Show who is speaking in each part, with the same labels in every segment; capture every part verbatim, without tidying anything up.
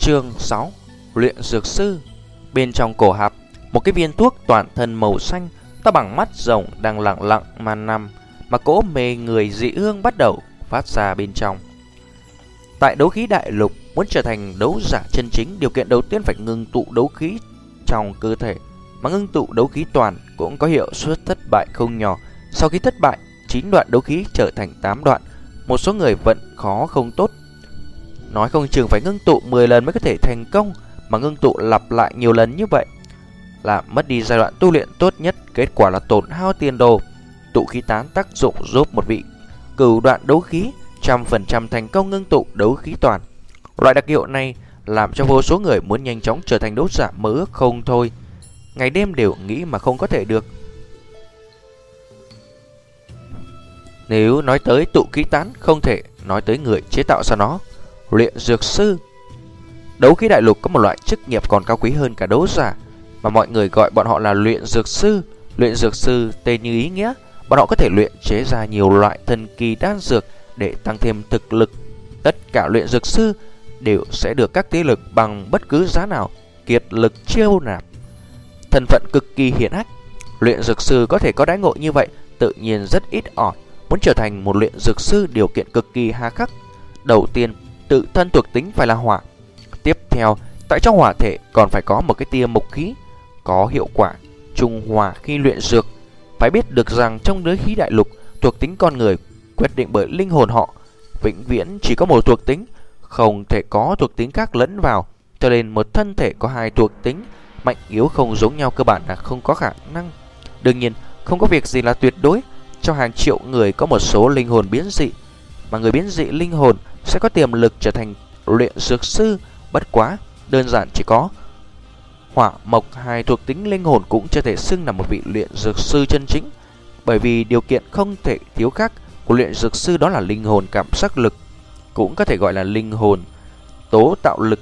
Speaker 1: Chương sáu. Luyện dược sư. Bên trong cổ hạp, một cái viên thuốc toàn thân màu xanh, to bằng mắt rồng đang lặng lặng mà nằm, mà cỗ mê người dị hương bắt đầu phát ra bên trong. Tại đấu khí đại lục, muốn trở thành đấu giả chân chính, điều kiện đầu tiên phải ngưng tụ đấu khí trong cơ thể, mà ngưng tụ đấu khí toàn cũng có hiệu suất thất bại không nhỏ. Sau khi thất bại, chín đoạn đấu khí trở thành tám đoạn. Một số người vận khó không tốt, nói không chừng phải ngưng tụ mười lần mới có thể thành công, mà ngưng tụ lặp lại nhiều lần như vậy là mất đi giai đoạn tu luyện tốt nhất, kết quả là tổn hao tiền đồ. Tụ khí tán tác dụng giúp một vị cửu đoạn đấu khí trăm phần trăm thành công ngưng tụ đấu khí toàn. Loại đặc hiệu này làm cho vô số người muốn nhanh chóng trở thành đấu giả mơ ước không thôi, ngày đêm đều nghĩ mà không có thể được. Nếu nói tới tụ khí tán, không thể nói tới người chế tạo ra nó. Luyện dược sư. Đấu khí đại lục có một loại chức nghiệp còn cao quý hơn cả đấu giả, mà mọi người gọi bọn họ là luyện dược sư. Luyện dược sư tên như ý nghĩa, bọn họ có thể luyện chế ra nhiều loại thần kỳ đan dược để tăng thêm thực lực. Tất cả luyện dược sư đều sẽ được các thế lực bằng bất cứ giá nào kiệt lực chiêu nạp. Thân phận cực kỳ hiển hách, luyện dược sư có thể có đãi ngộ như vậy tự nhiên rất ít ỏi. Muốn trở thành một luyện dược sư, điều kiện cực kỳ hà khắc. Đầu tiên, tự thân thuộc tính phải là hỏa. Tiếp theo, tại trong hỏa thể còn phải có một cái tia mộc khí, có hiệu quả trung hòa khi luyện dược. Phải biết được rằng trong giới khí đại lục, thuộc tính con người quyết định bởi linh hồn họ, vĩnh viễn chỉ có một thuộc tính, không thể có thuộc tính khác lẫn vào. Cho nên một thân thể có hai thuộc tính mạnh yếu không giống nhau cơ bản là không có khả năng. Đương nhiên, không có việc gì là tuyệt đối. Trong hàng triệu người có một số linh hồn biến dị, mà người biến dị linh hồn sẽ có tiềm lực trở thành luyện dược sư. Bất quá, đơn giản chỉ có hỏa mộc hai thuộc tính linh hồn cũng chưa thể xưng là một vị luyện dược sư chân chính, bởi vì điều kiện không thể thiếu khác của luyện dược sư đó là linh hồn cảm giác lực, cũng có thể gọi là linh hồn tố tạo lực.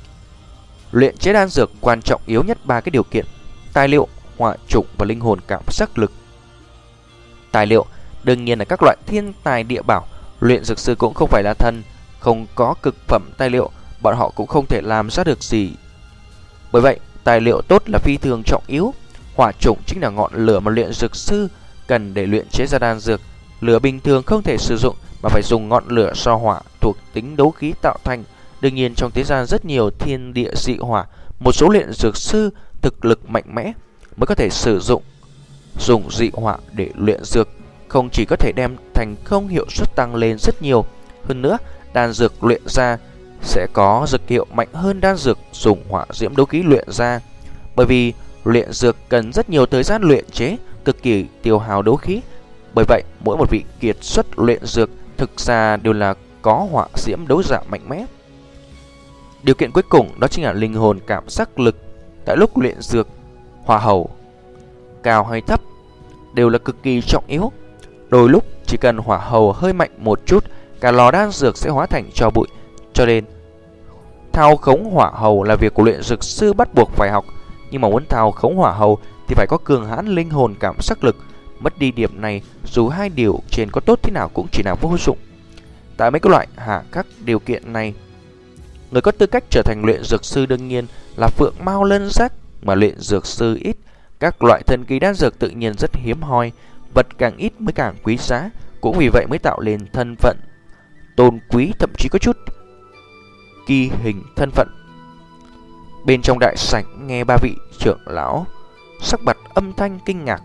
Speaker 1: Luyện chế đan dược quan trọng yếu nhất ba cái điều kiện: tài liệu, hỏa chủng và linh hồn cảm giác lực. Tài liệu đương nhiên là các loại thiên tài địa bảo. Luyện dược sư cũng không phải là thần, không có cực phẩm tài liệu, bọn họ cũng không thể làm ra được gì. Bởi vậy, tài liệu tốt là phi thường trọng yếu. Hỏa chủng chính là ngọn lửa mà luyện dược sư cần để luyện chế ra đan dược. Lửa bình thường không thể sử dụng, mà phải dùng ngọn lửa do hỏa thuộc tính đấu khí tạo thành. Đương nhiên trong thế gian rất nhiều thiên địa dị hỏa, một số luyện dược sư thực lực mạnh mẽ mới có thể sử dụng dùng dị hỏa để luyện dược, không chỉ có thể đem thành công hiệu suất tăng lên rất nhiều, hơn nữa đan dược luyện ra sẽ có dược hiệu mạnh hơn đan dược dùng hỏa diễm đấu khí luyện ra. Bởi vì luyện dược cần rất nhiều thời gian luyện chế, cực kỳ tiêu hao đấu khí. Bởi vậy mỗi một vị kiệt xuất luyện dược thực ra đều là có hỏa diễm đấu giả mạnh mẽ. Điều kiện cuối cùng đó chính là linh hồn cảm giác lực. Tại lúc luyện dược, hỏa hầu cao hay thấp đều là cực kỳ trọng yếu. Đôi lúc chỉ cần hỏa hầu hơi mạnh một chút, cả lò đan dược sẽ hóa thành tro bụi. Cho nên thao khống hỏa hầu là việc của luyện dược sư bắt buộc phải học. Nhưng mà muốn thao khống hỏa hầu thì phải có cường hãn linh hồn cảm giác lực. Mất đi điểm này, dù hai điều trên có tốt thế nào cũng chỉ là vô dụng. Tại mấy cái loại hạ các điều kiện này, người có tư cách trở thành luyện dược sư đương nhiên là phượng mao lân giác, mà luyện dược sư ít, các loại thần kỳ đan dược tự nhiên rất hiếm hoi. Vật càng ít mới càng quý giá, cũng vì vậy mới tạo lên thân phận tôn quý, thậm chí có chút kỳ hình thân phận. Bên trong đại sảnh, nghe ba vị trưởng lão sắc mặt âm thanh kinh ngạc.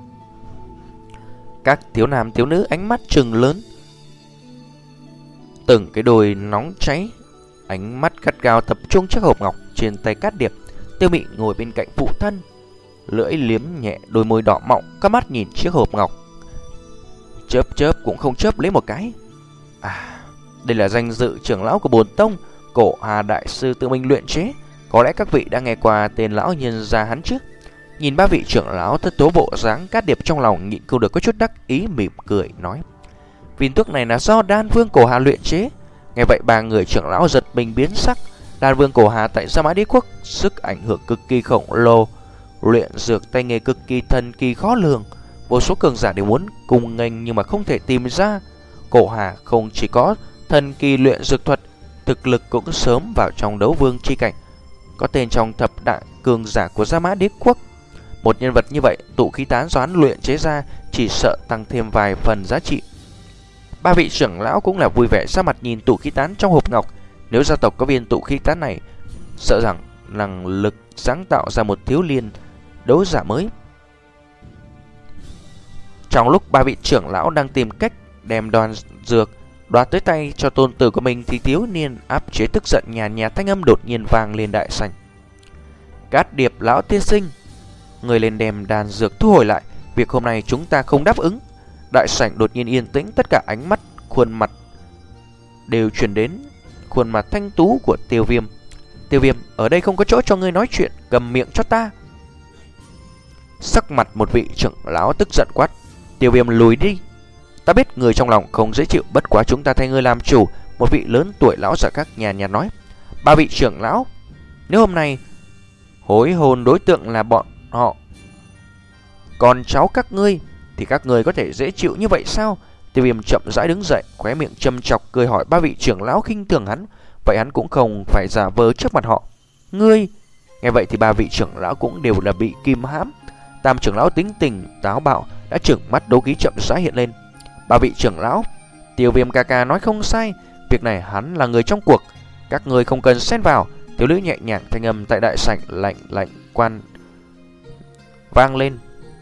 Speaker 1: Các thiếu nam thiếu nữ ánh mắt trừng lớn, từng cái đôi nóng cháy, ánh mắt gắt gao tập trung chiếc hộp ngọc trên tay Cát Điệp. Tiêu Mị ngồi bên cạnh phụ thân, lưỡi liếm nhẹ đôi môi đỏ mọng, các mắt nhìn chiếc hộp ngọc, chớp chớp cũng không chớp lấy một cái. À, đây là danh dự trưởng lão của bổn tông, Cổ Hà đại sư tự mình luyện chế. Có lẽ các vị đã nghe qua tên lão nhân gia hắn chứ? Nhìn ba vị trưởng lão thất tố bộ dáng, Cát Điệp trong lòng nhịn không được có chút đắc ý, mỉm cười nói: viên thuốc này là do Đan Vương Cổ Hà luyện chế. Nghe vậy ba người trưởng lão giật mình biến sắc. Đan Vương Cổ Hà tại Sa Mã Đế Quốc sức ảnh hưởng cực kỳ khổng lồ, luyện dược tay nghề cực kỳ thần kỳ khó lường, vô số cường giả đều muốn cùng nghênh nhưng mà không thể tìm ra. Cổ Hà không chỉ có thần kỳ luyện dược thuật, thực lực cũng sớm vào trong đấu vương chi cảnh, có tên trong thập đại cường giả của Gia Mã Đế Quốc. Một nhân vật như vậy, tụ khí tán do hắn luyện chế ra chỉ sợ tăng thêm vài phần giá trị. Ba vị trưởng lão cũng là vui vẻ ra mặt nhìn tụ khí tán trong hộp ngọc. Nếu gia tộc có viên tụ khí tán này, sợ rằng năng lực sáng tạo ra một thiếu liên đấu giả mới. Trong lúc ba vị trưởng lão đang tìm cách đem đoàn dược đoạt tới tay cho tôn tử của mình, thì thiếu niên áp chế tức giận nhàn nhạt thanh âm đột nhiên vang lên đại sảnh. Cát Điệp lão tiên sinh, người lên đem đàn dược thu hồi lại, việc hôm nay chúng ta không đáp ứng. Đại sảnh đột nhiên yên tĩnh, tất cả ánh mắt, khuôn mặt đều chuyển đến khuôn mặt thanh tú của Tiêu Viêm. Tiêu Viêm, ở đây không có chỗ cho ngươi nói chuyện, cầm miệng cho ta. Sắc mặt một vị trưởng lão tức giận quát. Tiêu Viêm lùi đi. Ta biết người trong lòng không dễ chịu, bất quá chúng ta thay ngươi làm chủ. Một vị lớn tuổi lão giả khác nhàn nhạt nói. Ba vị trưởng lão, nếu hôm nay hối hôn đối tượng là bọn họ, còn cháu các ngươi, thì các ngươi có thể dễ chịu như vậy sao? Tiêu Viêm chậm rãi đứng dậy, khóe miệng châm chọc cười hỏi ba vị trưởng lão khinh thường hắn. Vậy hắn cũng không phải giả vờ trước mặt họ. Ngươi? Nghe vậy thì ba vị trưởng lão cũng đều là bị kìm hãm. Tam trưởng lão tính tình táo bạo đã trừng mắt, đấu khí chậm rãi hiện lên. Ba vị trưởng lão, Tiêu Viêm ca ca nói không sai, việc này hắn là người trong cuộc, các ngươi không cần xen vào. Thiếu nữ nhẹ nhàng thanh âm tại đại sảnh lạnh lạnh quan vang lên.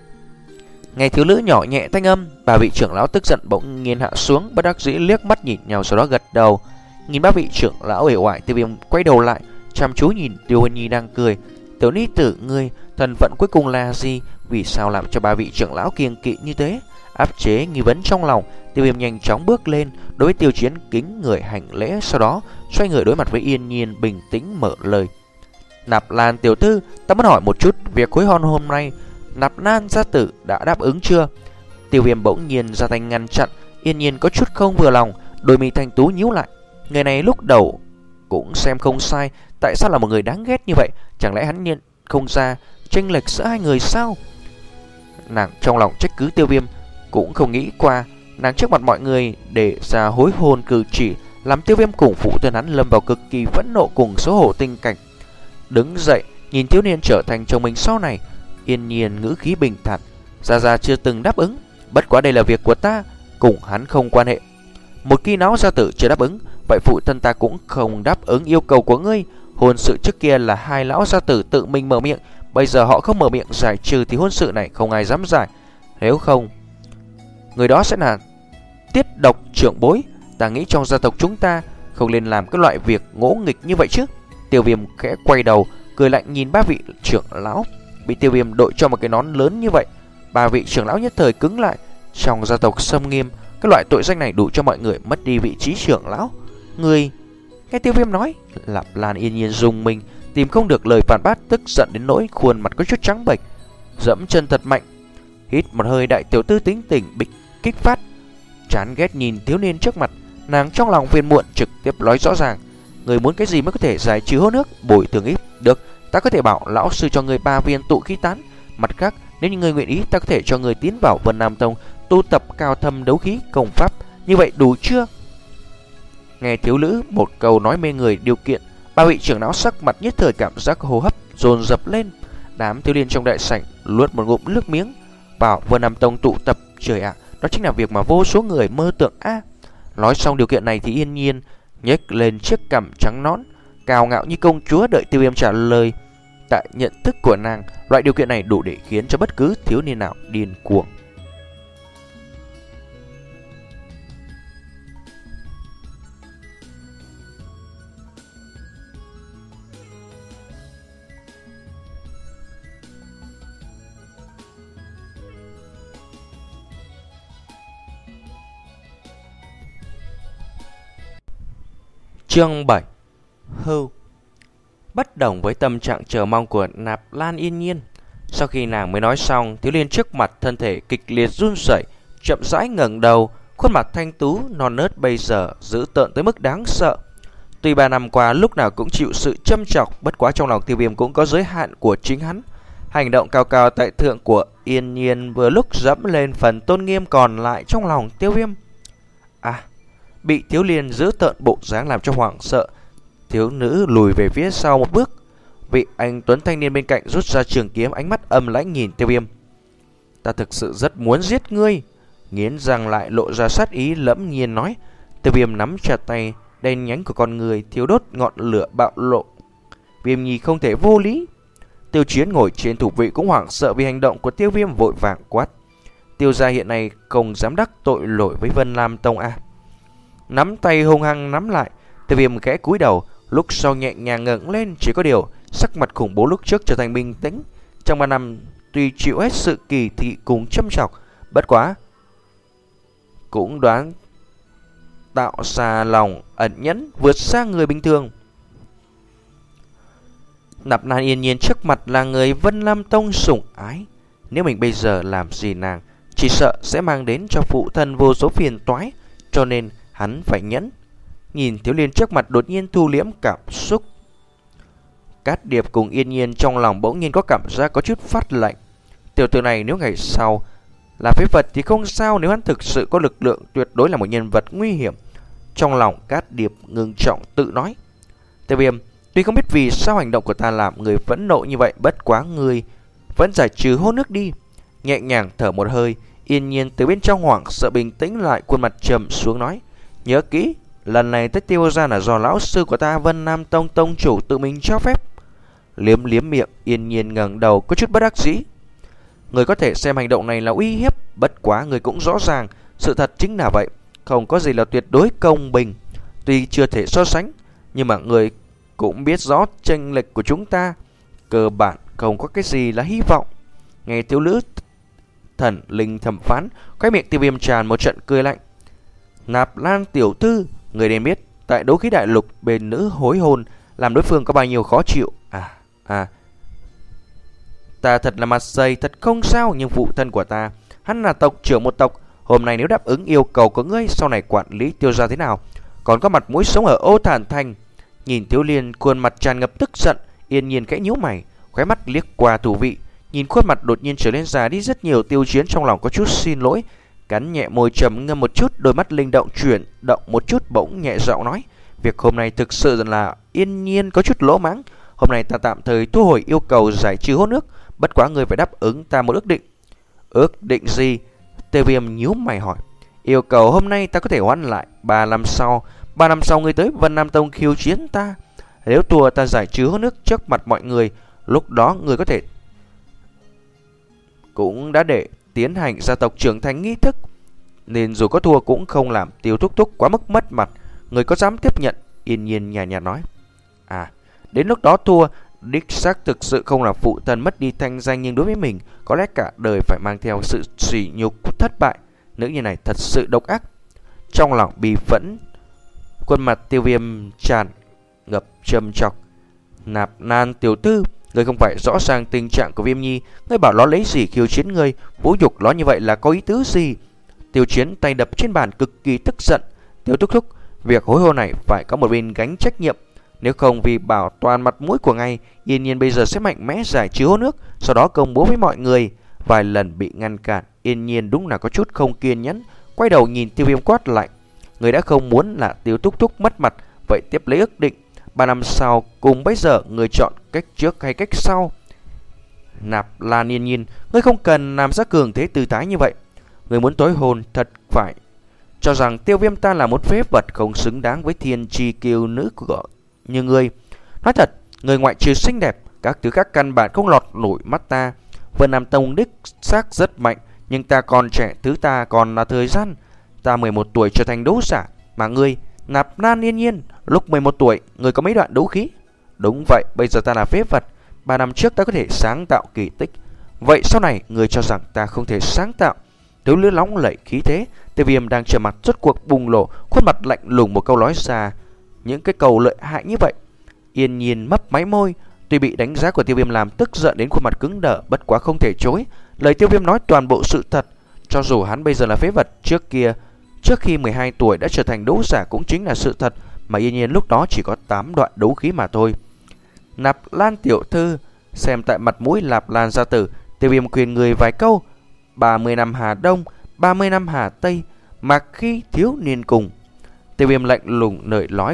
Speaker 1: Nghe thiếu nữ nhỏ nhẹ thanh âm, ba vị trưởng lão tức giận bỗng nhiên hạ xuống, bất đắc dĩ liếc mắt nhìn nhau, sau đó gật đầu. Nhìn ba vị trưởng lão uể oải, Tiêu Viêm quay đầu lại, chăm chú nhìn Tiêu Huân Nhi đang cười. Tiểu ni tử ngươi, thân phận cuối cùng là gì? Vì sao làm cho ba vị trưởng lão kiêng kỵ như thế? Áp chế nghi vấn trong lòng, Tiêu Viêm nhanh chóng bước lên, đối với Tiêu Chiến kính người hành lễ, sau đó xoay người đối mặt với Yên Nhiên, bình tĩnh mở lời. Nạp Lan tiểu thư, ta muốn hỏi một chút, việc hối hôn hôm nay Nạp Lan gia tử đã đáp ứng chưa? Tiêu Viêm bỗng nhiên ra tay ngăn chặn. Yên Nhiên có chút không vừa lòng, đôi mi thanh tú nhíu lại. Người này lúc đầu cũng xem không sai, tại sao là một người đáng ghét như vậy? Chẳng lẽ hắn nhận không ra chênh lệch giữa hai người sao? Nàng trong lòng trách cứ Tiêu Viêm, cũng không nghĩ qua nàng trước mặt mọi người để ra hối hôn cử chỉ, làm Tiêu Viêm cùng phụ thân hắn lâm vào cực kỳ phẫn nộ cùng xấu hổ tình cảnh. Đứng dậy nhìn thiếu niên trở thành chồng mình sau này, Yên Nhiên ngữ khí bình thản. Gia Gia chưa từng đáp ứng, bất quá đây là việc của ta, cùng hắn không quan hệ. Một khi não gia tử chưa đáp ứng, vậy phụ thân ta cũng không đáp ứng yêu cầu của ngươi. Hôn sự trước kia là hai lão gia tử tự mình mở miệng, bây giờ họ không mở miệng giải trừ thì hôn sự này không ai dám giải. Nếu không, người đó sẽ là tiết độc trưởng bối. Ta nghĩ trong gia tộc chúng ta không nên làm cái loại việc ngỗ nghịch như vậy chứ. Tiêu Viêm khẽ quay đầu, cười lạnh nhìn ba vị trưởng lão. Bị Tiêu Viêm đội cho một cái nón lớn như vậy, ba vị trưởng lão nhất thời cứng lại. Trong gia tộc Sâm Nghiêm, cái loại tội danh này đủ cho mọi người mất đi vị trí trưởng lão. Người nghe Tiêu Viêm nói, Lạp Lan Yên Nhiên rùng mình, tìm không được lời phản bác, tức giận đến nỗi khuôn mặt có chút trắng bệch, dẫm chân thật mạnh. Hít một hơi, đại tiểu thư tính tình bị kích phát, chán ghét nhìn thiếu niên trước mặt. Nàng trong lòng phiền muộn, trực tiếp nói rõ ràng. Người muốn cái gì mới có thể giải trừ hôn nước, bồi thường ít? Được, ta có thể bảo lão sư cho người ba viên tụ khí tán. Mặt khác, nếu như người nguyện ý, ta có thể cho người tiến vào Vân Nam Tông tu tập cao thâm đấu khí công pháp. Như vậy đủ chưa? Nghe thiếu nữ một câu nói mê người điều kiện, ba vị trưởng lão sắc mặt nhất thời cảm giác hô hấp dồn dập lên. Đám thiếu niên trong đại sảnh luốt một ngụm nước miếng. Vào Vân Nam Tông tụ tập, trời ạ, đó chính là việc mà vô số người mơ tưởng a. À, nói xong điều kiện này thì Yên Nhiên nhếch lên chiếc cằm trắng nõn, cao ngạo như công chúa, đợi Tiêu Viêm trả lời. Tại nhận thức của nàng, loại điều kiện này đủ để khiến cho bất cứ thiếu niên nào điên cuồng. Chương bảy. Hưu. Bất đồng với tâm trạng chờ mong của Nạp Lan Yên Nhiên, sau khi nàng mới nói xong, thiếu niên trước mặt thân thể kịch liệt run rẩy, chậm rãi ngẩng đầu, khuôn mặt thanh tú non nớt bây giờ dữ tợn tới mức đáng sợ. Tuy ba năm qua lúc nào cũng chịu sự châm chọc, bất quá trong lòng Tiêu Viêm cũng có giới hạn của chính hắn. Hành động cao cao tại thượng của Yên Nhiên vừa lúc dẫm lên phần tôn nghiêm còn lại trong lòng Tiêu Viêm. À, bị thiếu niên giữ tợn bộ dáng làm cho hoảng sợ, thiếu nữ lùi về phía sau một bước. Vị anh tuấn thanh niên bên cạnh rút ra trường kiếm, ánh mắt âm lãnh nhìn Tiêu Viêm. Ta thực sự rất muốn giết ngươi. Nghiến răng lại lộ ra sát ý lẫm nhiên nói. Tiêu Viêm nắm chặt tay, đen nhánh của con người thiếu đốt ngọn lửa bạo lộ. Viêm Nhi không thể vô lý. Tiêu Chiến ngồi trên thủ vị cũng hoảng sợ vì hành động của Tiêu Viêm, vội vàng quát. Tiêu gia hiện nay không dám đắc tội lỗi với Vân Lam Tông a. Nắm tay hung hăng nắm lại, Tiêu Viêm khẽ cúi đầu, lúc sau nhẹ nhàng ngẩng lên. Chỉ có điều sắc mặt khủng bố lúc trước trở thành bình tĩnh. Trong ba năm tuy chịu hết sự kỳ thị cùng châm chọc, bất quá cũng đoán tạo ra lòng ẩn nhẫn vượt xa người bình thường. Nạp Lan yên nhiên trước mặt là người Vân Lam Tông sủng ái. Nếu mình bây giờ làm gì nàng, chỉ sợ sẽ mang đến cho phụ thân vô số phiền toái, cho nên hắn phải nhẫn. Nhìn thiếu niên trước mặt đột nhiên thu liễm cảm xúc, Cát Điệp cùng Yên Nhiên trong lòng bỗng nhiên có cảm giác có chút phát lạnh. Tiểu tử này nếu ngày sau là phế vật thì không sao, nếu hắn thực sự có lực lượng tuyệt đối là một nhân vật nguy hiểm. Trong lòng Cát Điệp ngưng trọng tự nói. Tiêu Viêm, tuy không biết vì sao hành động của ta làm người phẫn nộ như vậy, bất quá người vẫn giải trừ hôn nước đi. Nhẹ nhàng thở một hơi, Yên Nhiên từ bên trong hoảng sợ bình tĩnh lại, khuôn mặt trầm xuống nói. Nhớ kỹ, lần này tới Tiêu gia là do lão sư của ta Vân Nam Tông tông chủ tự mình cho phép. Liếm liếm miệng, Yên Nhiên ngẩng đầu có chút bất đắc dĩ. Người có thể xem hành động này là uy hiếp, bất quá người cũng rõ ràng sự thật chính là vậy, không có gì là tuyệt đối công bình. Tuy chưa thể so sánh, nhưng mà người cũng biết rõ chênh lệch của chúng ta, cơ bản không có cái gì là hy vọng. Nghe thiếu nữ thần linh thẩm phán, khóe miệng Tiêu Viêm tràn một trận cười lạnh. Nạp Lan tiểu thư, người nên biết tại đấu khí đại lục bên nữ hối hôn làm đối phương có bao nhiêu khó chịu. À à Ta thật là mặt dày, thật không sao. Nhưng phụ thân của ta, hắn là tộc trưởng một tộc. Hôm nay nếu đáp ứng yêu cầu của ngươi, sau này quản lý Tiêu gia thế nào, còn có mặt mũi sống ở Ô Thản Thành. Nhìn thiếu liên khuôn mặt tràn ngập tức giận, Yên Nhiên khẽ nhíu mày, khóe mắt liếc qua thủ vị. Nhìn khuôn mặt đột nhiên trở nên già đi rất nhiều, Tiêu Chiến trong lòng có chút xin lỗi, cắn nhẹ môi trầm ngâm một chút, đôi mắt linh động chuyển động một chút, bỗng nhẹ giọng nói. Việc hôm nay thực sự là Yên Nhiên có chút lỗ mãng. Hôm nay ta tạm thời thu hồi yêu cầu giải trừ hôn nước, bất quá người phải đáp ứng ta một ước định. Ước định gì? Tiêu Viêm nhíu mày hỏi. Yêu cầu hôm nay ta có thể hoãn lại ba năm sau. Ba năm sau ngươi tới Vân Nam Tông khiêu chiến ta. Nếu thua ta giải trừ hôn nước trước mặt mọi người, lúc đó người có thể cũng đã để tiến hành gia tộc trưởng thành nghi thức, nên dù có thua cũng không làm Tiêu thúc thúc quá mức mất mặt. Người có dám tiếp nhận? Yên Nhiên nhàn nhạt nói. À, đến lúc đó thua, đích xác thực sự không là phụ thân mất đi thanh danh, nhưng đối với mình có lẽ cả đời phải mang theo sự sỉ nhục thất bại. Nữ nhân này thật sự độc ác. Trong lòng bi phẫn, khuôn mặt Tiêu Viêm tràn ngập trầm trọc. Nạp Lan tiểu thư, ngươi không phải rõ ràng tình trạng của Viêm Nhi, ngươi bảo nó lấy gì khiêu chiến ngươi, vũ nhục nó như vậy là có ý tứ gì? Tiêu Chiến tay đập trên bàn cực kỳ tức giận. Tiêu thúc thúc, việc hối hôn này phải có một bên gánh trách nhiệm. Nếu không vì bảo toàn mặt mũi của ngài, Yên Nhiên bây giờ sẽ mạnh mẽ giải trừ hôn nước, sau đó công bố với mọi người. Vài lần bị ngăn cản, Yên Nhiên đúng là có chút không kiên nhẫn, quay đầu nhìn Tiêu Viêm quát lạnh. Người đã không muốn là Tiêu thúc thúc mất mặt, vậy tiếp lấy ước định. Ba năm sau cùng bây giờ, người chọn cách trước hay cách sau? Nạp Lan Yên Nhiên, ngươi không cần làm ra cường thế tư thái như vậy. Người muốn tối hôn thật phải cho rằng Tiêu Viêm ta là một phế vật không xứng đáng với thiên chi kiêu nữ của như ngươi. Nói thật, người ngoại trừ xinh đẹp, các thứ khác căn bản không lọt nổi mắt ta. Vân Nam Tông đích xác rất mạnh, nhưng ta còn trẻ, thứ ta còn là thời gian. Ta mười một tuổi trở thành đấu giả, mà ngươi, Nạp Lan Yên Nhiên, lúc mười một tuổi, ngươi có mấy đoạn đấu khí? Đúng vậy, bây giờ ta là phế vật. Ba năm trước ta có thể sáng tạo kỳ tích, vậy sau này ngươi cho rằng ta không thể sáng tạo? Thiếu nữ nóng lẩy khí thế, Tiêu Viêm đang trở mặt rốt cuộc bùng nổ, khuôn mặt lạnh lùng một câu nói ra những cái câu lợi hại như vậy. Yên Nhiên mấp máy môi, tuy bị đánh giá của Tiêu Viêm làm tức giận đến khuôn mặt cứng đờ, bất quá không thể chối. Lời Tiêu Viêm nói toàn bộ sự thật. Cho dù hắn bây giờ là phế vật, trước kia trước khi mười hai tuổi đã trở thành đấu giả cũng chính là sự thật, mà Yên Nhiên lúc đó chỉ có tám đoạn đấu khí mà thôi. Nạp Lan tiểu thư, xem tại mặt mũi Nạp Lan gia tử, Tiêu Viêm khuyên người vài câu. Ba mươi năm Hà Đông, ba mươi năm Hà Tây, mặc khi thiếu niên cùng. Tiêu Viêm lạnh lùng nợi nói,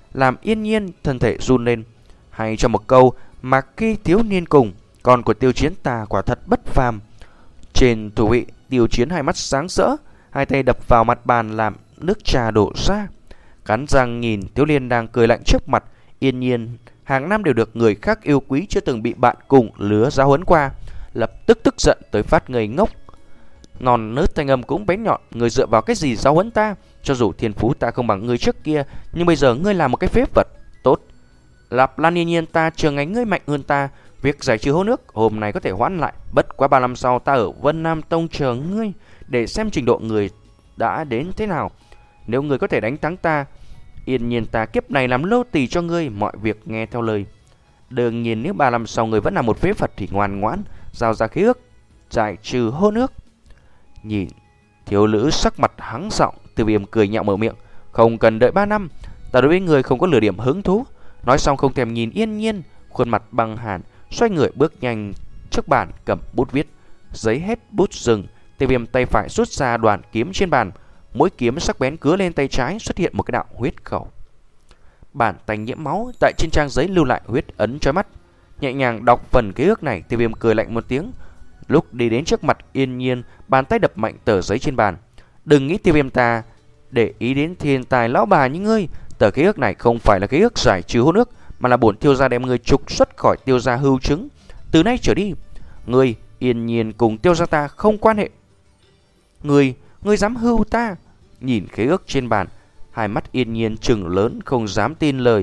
Speaker 1: làm Yên Nhiên thân thể run lên. Hay cho một câu mà khi thiếu niên cùng, con của Tiêu Chiến ta quả thật bất phàm. Trên thủ vị, Tiêu Chiến hai mắt sáng rỡ, hai tay đập vào mặt bàn làm nước trà đổ ra. Cắn răng nhìn thiếu niên đang cười lạnh trước mặt. Yên Nhiên hàng năm đều được người khác yêu quý, chưa từng bị bạn cùng lứa giáo huấn qua, lập tức tức giận tới phát ngây ngốc. Non nớt thanh âm cũng bén nhọn. Người dựa vào cái gì giáo huấn ta? Cho dù thiên phú ta không bằng ngươi trước kia, nhưng bây giờ ngươi là một cái phế vật. Tốt, Lạp Lan Yên Nhiên ta chờ ngày ngươi mạnh hơn ta. Việc giải trừ hô nước hôm nay có thể hoãn lại. Bất quá ba năm sau ta ở Vân Nam Tông chờ ngươi, để xem trình độ người đã đến thế nào. Nếu ngươi có thể đánh thắng ta, Yên Nhiên ta kiếp này làm lô tỳ cho ngươi, mọi việc nghe theo lời. Đương nhiên nếu ba năm sau ngươi vẫn là một phế vật thì ngoan ngoãn giao ra khế ước giải trừ hô nước. Nhìn thiếu nữ sắc mặt hắng giọng, Tiêu Viêm cười nhạo mở miệng. Không cần đợi ba năm, ta đối với người không có nửa điểm hứng thú. Nói xong không thèm nhìn Yên Nhiên, khuôn mặt băng hàn, xoay người bước nhanh trước bàn cầm bút viết. Giấy hết bút dừng, Tiêu Viêm tay phải rút ra đoàn kiếm trên bàn. Mỗi kiếm sắc bén cứa lên tay trái, xuất hiện một cái đạo huyết khẩu. Bàn tay nhiễm máu, tại trên trang giấy lưu lại huyết ấn chói mắt. Nhẹ nhàng đọc phần ký ức này, Tiêu Viêm cười lạnh một tiếng. Lúc đi đến trước mặt Yên Nhiên, bàn tay đập mạnh tờ giấy trên bàn. Đừng nghĩ Tiêu Viêm ta để ý đến thiên tài lão bà như ngươi. Tờ ký ức này không phải là ký ức giải trừ hôn ước, mà là bổn Tiêu gia đem ngươi trục xuất khỏi Tiêu gia hưu chứng. Từ nay trở đi, ngươi Yên Nhiên cùng Tiêu gia ta không quan hệ. Ngươi, ngươi dám hưu ta? Nhìn ký ức trên bàn, hai mắt Yên Nhiên trừng lớn, không dám tin lời.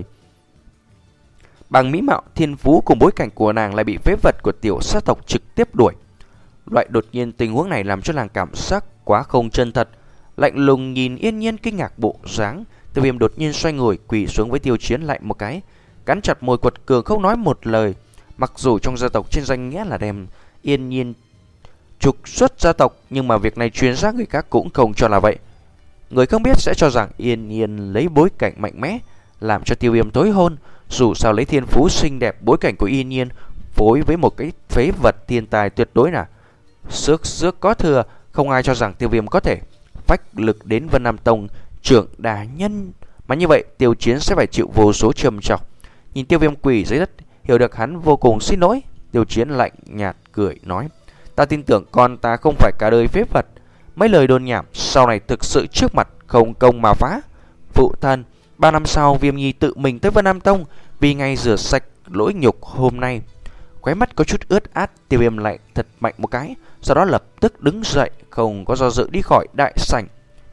Speaker 1: Bằng mỹ mạo, thiên phú cùng bối cảnh của nàng lại bị phế vật của tiểu sát tộc trực tiếp đuổi. Loại đột nhiên tình huống này làm cho nàng cảm giác quá không chân thật. Lạnh lùng nhìn Yên Nhiên kinh ngạc bộ dáng, Tiêu Viêm đột nhiên xoay người quỳ xuống với Tiêu Chiến lại một cái, cắn chặt môi quật cường không nói một lời. Mặc dù trong gia tộc trên danh nghĩa là đem Yên Nhiên trục xuất gia tộc, nhưng mà việc này truyền ra người khác cũng không cho là vậy. Người không biết sẽ cho rằng Yên Nhiên lấy bối cảnh mạnh mẽ làm cho Tiêu Viêm tối hôn. Dù sao lấy thiên phú xinh đẹp, bối cảnh của Yên Nhiên phối với một cái phế vật thiên tài tuyệt đối là xước xước có thừa. Không ai cho rằng Tiêu Viêm có thể phách lực đến Vân Nam Tông trưởng đà nhân, mà như vậy Tiêu Chiến sẽ phải chịu vô số trầm trọng. Nhìn Tiêu Viêm quỳ dưới đất, hiểu được hắn vô cùng xin lỗi, Tiêu Chiến lạnh nhạt cười nói: Ta tin tưởng con ta không phải cả đời phế vật. Mấy lời đồn nhảm sau này thực sự trước mặt không công mà phá. Phụ thân, ba năm sau Viêm Nhi tự mình tới Vân Nam Tông vì ngày rửa sạch lỗi nhục hôm nay. Khóe mắt có chút ướt át, Tiêu Viêm lại thật mạnh một cái, sau đó lập tức đứng dậy, không có do dự đi khỏi đại sảnh.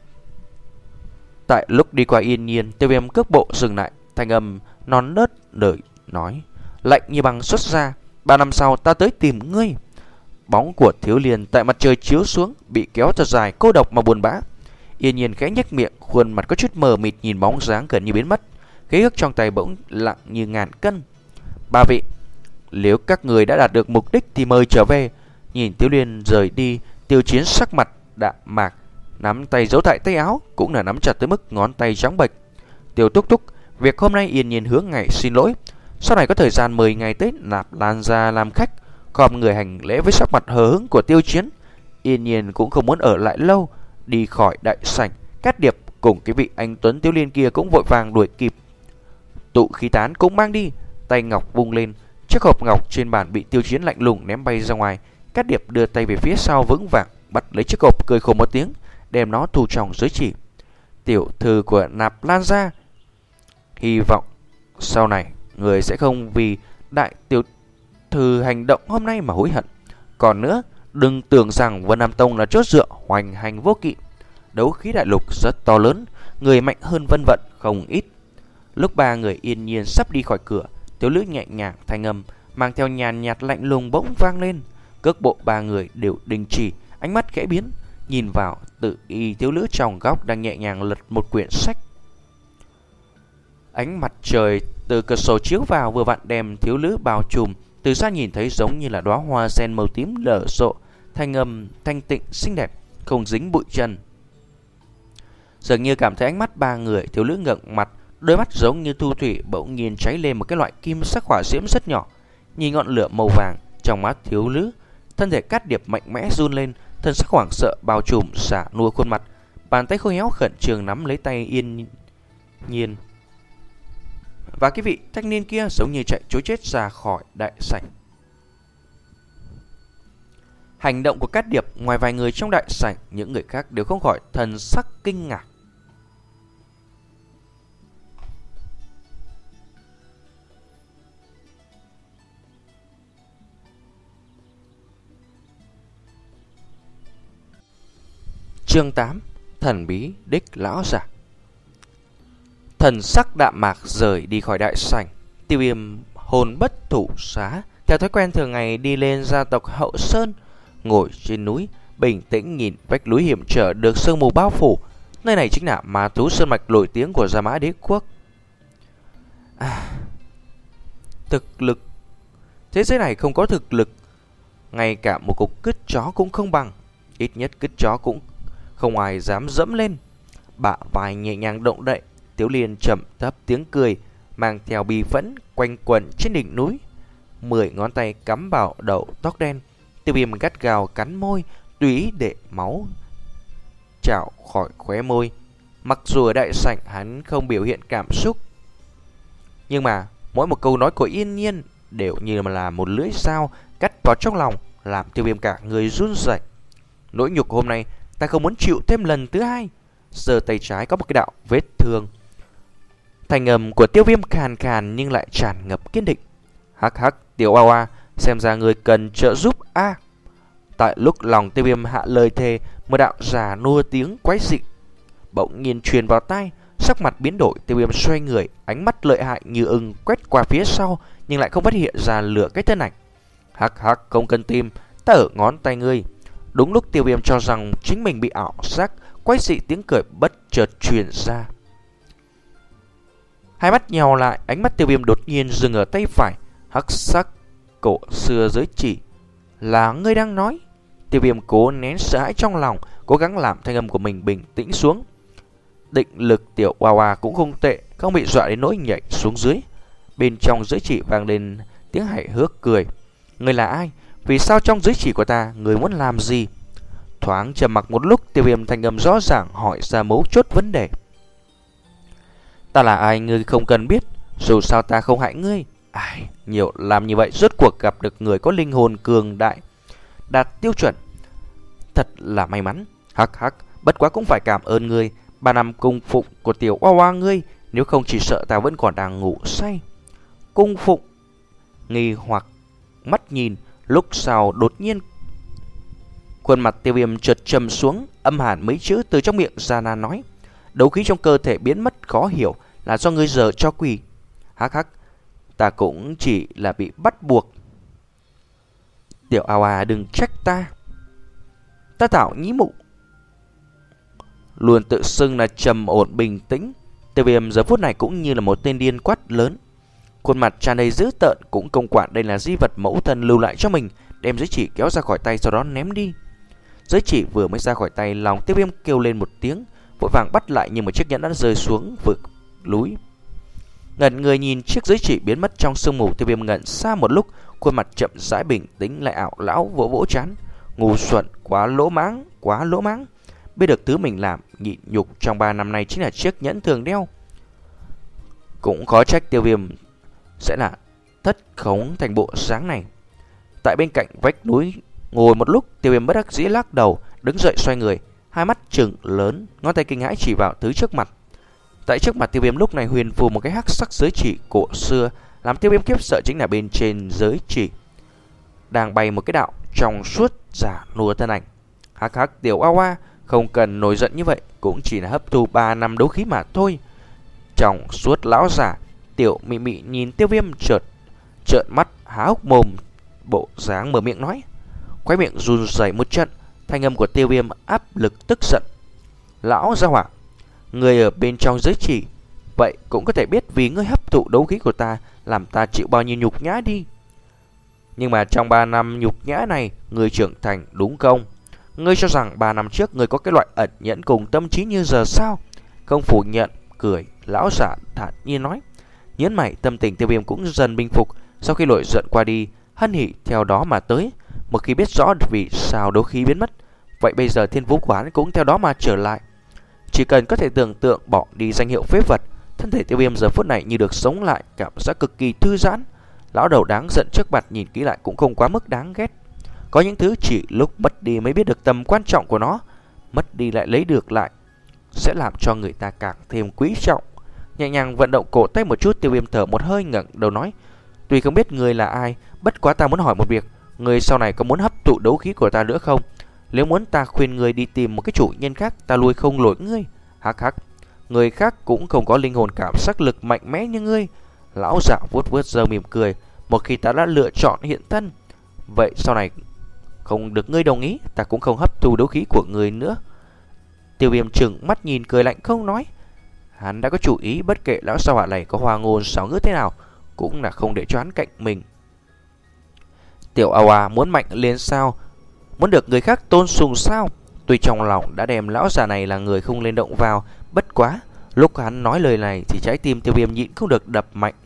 Speaker 1: Tại lúc đi qua Yên Nhiên, Tiêu Viêm cước bộ dừng lại, thanh âm non nớt đời nói: Lạnh như băng xuất ra, ba năm sau ta tới tìm ngươi. Bóng của thiếu niên tại mặt trời chiếu xuống, bị kéo thật dài, cô độc mà buồn bã. Yên Nhiên khẽ nhếch miệng, khuôn mặt có chút mờ mịt nhìn bóng dáng gần như biến mất. Khế ước trong tay bỗng lặng như ngàn cân. Ba vị, nếu các người đã đạt được mục đích thì mời trở về. Nhìn thiếu niên rời đi, Tiêu Chiến sắc mặt đạm mạc, nắm tay giấu tại tay áo, cũng là nắm chặt tới mức ngón tay trắng bệch. Tiêu Túc Túc, việc hôm nay Yên Nhiên hướng ngài xin lỗi. Sau này có thời gian mười ngày tới Nạp Lan gia làm khách. Khom người hành lễ với sắc mặt hờ hững của Tiêu Chiến. Yên Nhiên cũng không muốn ở lại lâu, đi khỏi đại sảnh. Cát Điệp cùng cái vị anh tuấn thiếu niên kia cũng vội vàng đuổi kịp. Tụ khí tán cũng mang đi. Tay ngọc vung lên, chiếc hộp ngọc trên bàn bị Tiêu Chiến lạnh lùng ném bay ra ngoài. Cát Điệp đưa tay về phía sau vững vàng bắt lấy chiếc hộp, cười khổ một tiếng, đem nó thu trong giới chỉ. Tiểu thư của Nạp Lan gia, hy vọng sau này người sẽ không vì đại tiểu thư hành động hôm nay mà hối hận. Còn nữa, đừng tưởng rằng Vân Nam Tông là chốt dựa hoành hành vô kỵ. Đấu khí đại lục rất to lớn, người mạnh hơn Vân Vận không ít. Lúc ba người Yên Nhiên sắp đi khỏi cửa, thiếu nữ nhẹ nhàng thanh âm mang theo nhàn nhạt lạnh lùng bỗng vang lên. Cước bộ ba người đều đình chỉ, ánh mắt khẽ biến, nhìn vào tự y thiếu nữ trong góc đang nhẹ nhàng lật một quyển sách. Ánh mặt trời từ cửa sổ chiếu vào vừa vặn đem thiếu nữ bao trùm. Từ xa nhìn thấy giống như là đóa hoa sen màu tím nở rộ, thanh âm thanh tịnh xinh đẹp, không dính bụi trần. Dường như cảm thấy ánh mắt ba người, thiếu nữ ngẩng mặt, đôi mắt giống như thu thủy bỗng nhiên cháy lên một cái loại kim sắc hỏa diễm rất nhỏ. Nhìn ngọn lửa màu vàng trong mắt thiếu nữ, thân thể Cát Điệp mạnh mẽ run lên, thân sắc hoảng sợ bao trùm xả nua khuôn mặt. Bàn tay khô héo khẩn trương nắm lấy tay Yên Nhiên. và cái vị thanh niên kia giống như chạy trối chết ra khỏi đại sảnh. Hành động của Cát Điệp, ngoài vài người trong đại sảnh, những người khác đều không khỏi thần sắc kinh ngạc. Chương tám. Thần bí đích lão giả. Thần sắc đạm mạc rời đi khỏi đại sảnh. Tiêu Viêm hồn bất thủ xá, theo thói quen thường ngày đi lên gia tộc Hậu Sơn, ngồi trên núi bình tĩnh nhìn vách núi hiểm trở được sương mù bao phủ. Nơi này chính là Ma Thú Sơn mạch nổi tiếng của Gia Mã Đế quốc. À, thực lực, thế giới này không có thực lực, ngay cả một cục cứt chó cũng không bằng. Ít nhất cứt chó cũng không ai dám dẫm lên. Bả vai nhẹ nhàng động đậy, Tiếu Liên chậm thấp tiếng cười mang theo bi phẫn quanh quẩn trên đỉnh núi. Mười ngón tay cắm vào đầu tóc đen. Tiêu Viêm gắt gao cắn môi, tùy ý để máu trào khỏi khóe môi. Mặc dù ở đại sảnh hắn không biểu hiện cảm xúc, nhưng mà mỗi một câu nói của Yên Nhiên đều như là một lưỡi dao cắt vào trong lòng, làm Tiêu Viêm cả người run rẩy. Nỗi nhục hôm nay ta không muốn chịu thêm lần thứ hai. Giờ tay trái có một cái đạo vết thương. Thành âm của Tiêu Viêm khàn khàn nhưng lại tràn ngập kiên định. Hắc hắc, Tiểu Oa Oa, xem ra người cần trợ giúp a. À, tại lúc lòng Tiêu Viêm hạ lời thề, một đạo già nua tiếng quái dị bỗng nhiên truyền vào tai. Sắc mặt biến đổi, Tiêu Viêm xoay người, ánh mắt lợi hại như ưng quét qua phía sau, nhưng lại không phát hiện ra lửa cái thân ảnh. Hắc hắc, không cần tìm, ta ở ngón tay ngươi. Đúng lúc Tiêu Viêm cho rằng chính mình bị ảo giác, quái dị tiếng cười bất chợt truyền ra. Hai mắt nhào lại, ánh mắt Tiêu Viêm đột nhiên dừng ở tay phải. Hắc sắc cổ xưa giới chỉ. Là ngươi đang nói? Tiêu Viêm cố nén sợ hãi trong lòng, cố gắng làm thanh âm của mình bình tĩnh xuống. Định lực Tiểu Oa Oa cũng không tệ, không bị dọa đến nỗi nhảy xuống dưới. Bên trong giới chỉ vang lên tiếng hài hước cười. Ngươi là ai? Vì sao trong giới chỉ của ta, ngươi muốn làm gì? Thoáng trầm mặc một lúc, Tiêu Viêm thanh âm rõ ràng hỏi ra mấu chốt vấn đề. Ta là ai ngươi không cần biết, dù sao ta không hại ngươi. Ai, nhiều làm như vậy rốt cuộc gặp được người có linh hồn cường đại, đạt tiêu chuẩn. Thật là may mắn. Hắc hắc, bất quá cũng phải cảm ơn ngươi. Ba năm cung phụng của Tiểu Oa Oa ngươi, nếu không chỉ sợ ta vẫn còn đang ngủ say. Cung phụng? Nghi hoặc mắt nhìn, lúc sau đột nhiên khuôn mặt Tiêu Viêm chợt trầm xuống, âm hàn mấy chữ từ trong miệng ra na nói. Đấu khí trong cơ thể biến mất khó hiểu, là do ngươi giờ cho quỷ. Hắc hắc, ta cũng chỉ là bị bắt buộc. Tiểu Oa Oa đừng trách ta. Ta tạo nhí mụ. Luôn tự xưng là trầm ổn bình tĩnh, Tiêu Viêm giờ phút này cũng như là một tên điên quát lớn. Khuôn mặt tràn đầy dữ tợn, cũng không quản đây là di vật mẫu thân lưu lại cho mình, đem giới chỉ kéo ra khỏi tay sau đó ném đi. Giới chỉ vừa mới ra khỏi tay, lòng Tiêu Viêm kêu lên một tiếng, vội vàng bắt lại nhưng một chiếc nhẫn đã rơi xuống vực núi. Ngẩn người nhìn chiếc giới chỉ biến mất trong sương mù, Tiêu Viêm ngẩn xa một lúc, khuôn mặt chậm rãi bình tĩnh lại ảo lão vỗ vỗ trán. Ngu xuẩn, quá lỗ mãng, quá lỗ mãng. Biết được thứ mình làm nhịn nhục trong ba năm nay chính là chiếc nhẫn thường đeo. Cũng khó trách Tiêu Viêm sẽ là thất khống thành bộ dáng này. Tại bên cạnh vách núi ngồi một lúc, Tiêu Viêm bất đắc dĩ lắc đầu, đứng dậy xoay người, hai mắt trừng lớn, ngón tay kinh hãi chỉ vào thứ trước mặt. Tại trước mặt Tiêu Viêm lúc này huyền phù một cái hắc sắc giới chỉ cổ xưa, làm Tiêu Viêm khiếp sợ chính là bên trên giới chỉ đang bay một cái đạo trong suốt giả nua thân ảnh. Hắc hắc, Tiểu Oa Oa, không cần nổi giận như vậy, cũng chỉ là hấp thu ba năm đấu khí mà thôi. Trong suốt lão giả, Tiểu Mị Mị nhìn Tiêu Viêm chợt trợn mắt há hốc mồm, bộ dáng mở miệng nói. Khóe miệng run rẩy một trận, thanh âm của Tiêu Viêm áp lực tức giận. Lão gia hỏa, người ở bên trong giới chỉ, vậy cũng có thể biết vì ngươi hấp thụ đấu khí của ta, làm ta chịu bao nhiêu nhục nhã đi. Nhưng mà trong ba năm nhục nhã này, ngươi trưởng thành đúng không? Ngươi cho rằng ba năm trước ngươi có cái loại ẩn nhẫn cùng tâm trí như giờ sao? Không phủ nhận, cười, lão giả thản nhiên nói. Nhấn mày, tâm tình Tiêu Viêm cũng dần bình phục. Sau khi nổi giận qua đi, hân hỉ theo đó mà tới. Một khi biết rõ vì sao đấu khí biến mất, vậy bây giờ thiên phú của hắn cũng theo đó mà trở lại. Chỉ cần có thể tưởng tượng bỏ đi danh hiệu phế vật, Thân thể Tiêu Viêm giờ phút này như được sống lại, cảm giác cực kỳ thư giãn. Lão đầu đáng giận trước mặt nhìn kỹ lại cũng không quá mức đáng ghét. Có những thứ chỉ lúc mất đi mới biết được tầm quan trọng của nó, mất đi lại lấy được lại sẽ làm cho người ta càng thêm quý trọng. Nhẹ nhàng vận động cổ tay một chút, Tiêu Viêm thở một hơi ngẩng đầu nói: "Tuy không biết người là ai, bất quá ta muốn hỏi một việc, người sau này có muốn hấp thụ đấu khí của ta nữa không? Nếu muốn, ta khuyên người đi tìm một cái chủ nhân khác, ta lui không nổi ngươi." Hắc hắc, người khác cũng không có linh hồn cảm giác lực mạnh mẽ như ngươi. Lão giả vuốt vuốt râu mỉm cười: "Một khi ta đã lựa chọn hiện thân, vậy sau này không được ngươi đồng ý, ta cũng không hấp thu đấu khí của người nữa." Tiêu Viêm trừng mắt nhìn cười lạnh không nói. Hắn đã có chủ ý, bất kể lão sao hỏa này có hoa ngôn xảo ngữ thế nào, cũng là không để cho hắn cạnh mình. Tiểu Ao à, muốn mạnh lên sao? Muốn được người khác tôn sùng sao? Tuy trong lòng đã đem lão già này là người không lên động vào, bất quá lúc hắn nói lời này thì trái tim Tiêu Viêm nhịn không được đập mạnh.